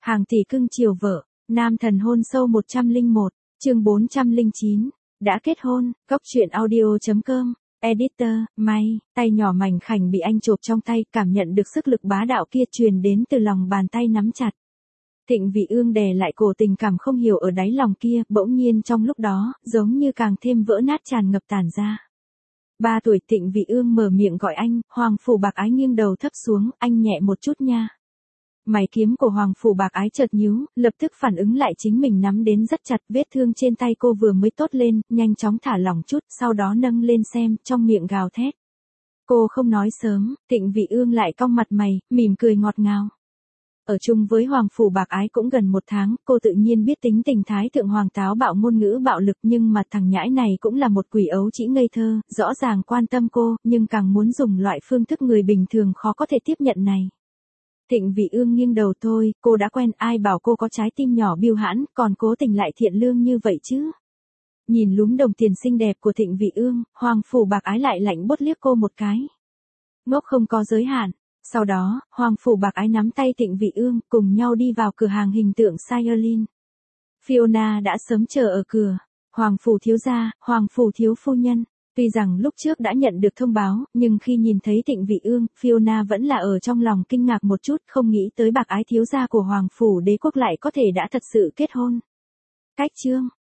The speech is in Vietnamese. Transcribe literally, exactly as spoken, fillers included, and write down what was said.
Hàng tỷ cưng chiều vợ, nam thần hôn sâu một trăm lẻ một, chương bốn trăm lẻ chín, đã kết hôn, góc truyện audio.com, editor, may, tay nhỏ mảnh khảnh bị anh chộp trong tay, cảm nhận được sức lực bá đạo kia truyền đến từ lòng bàn tay nắm chặt. Thịnh Vị Ương đè lại cổ tình cảm không hiểu ở đáy lòng kia, bỗng nhiên trong lúc đó, giống như càng thêm vỡ nát tràn ngập tản ra. Ba tuổi Thịnh Vị Ương mở miệng gọi anh, Hoàng Phủ Bạc Ái nghiêng đầu thấp xuống, anh nhẹ một chút nha. Mày kiếm của Hoàng Phủ Bạc Ái chợt nhíu, lập tức phản ứng lại chính mình nắm đến rất chặt, vết thương trên tay cô vừa mới tốt lên, nhanh chóng thả lỏng chút, sau đó nâng lên xem, trong miệng gào thét. Cô không nói sớm, Thịnh Vị Ương lại cong mặt mày, mỉm cười ngọt ngào. Ở chung với Hoàng Phủ Bạc Ái cũng gần một tháng, cô tự nhiên biết tính tình Thái Thượng Hoàng táo bạo ngôn ngữ bạo lực, nhưng mà thằng nhãi này cũng là một quỷ ấu trĩ ngây thơ, rõ ràng quan tâm cô, nhưng càng muốn dùng loại phương thức người bình thường khó có thể tiếp nhận này. Thịnh Vị Ương nghiêng đầu thôi, cô đã quen, ai bảo cô có trái tim nhỏ biêu hãn, còn cố tình lại thiện lương như vậy chứ. Nhìn lúm đồng tiền xinh đẹp của Thịnh Vị Ương, Hoàng Phủ Bạc Ái lại lạnh bốt liếc cô một cái. Ngốc không có giới hạn. Sau đó, Hoàng Phủ Bạc Ái nắm tay Thịnh Vị Ương, cùng nhau đi vào cửa hàng hình tượng Sayerlin. Fiona đã sớm chờ ở cửa. Hoàng Phủ thiếu gia, Hoàng Phủ thiếu phu nhân. Tuy rằng lúc trước đã nhận được thông báo, nhưng khi nhìn thấy Thịnh Vị Ương, Fiona vẫn là ở trong lòng kinh ngạc một chút, không nghĩ tới Bạc Ái thiếu gia của Hoàng Phủ đế quốc lại có thể đã thật sự kết hôn. Cách chương,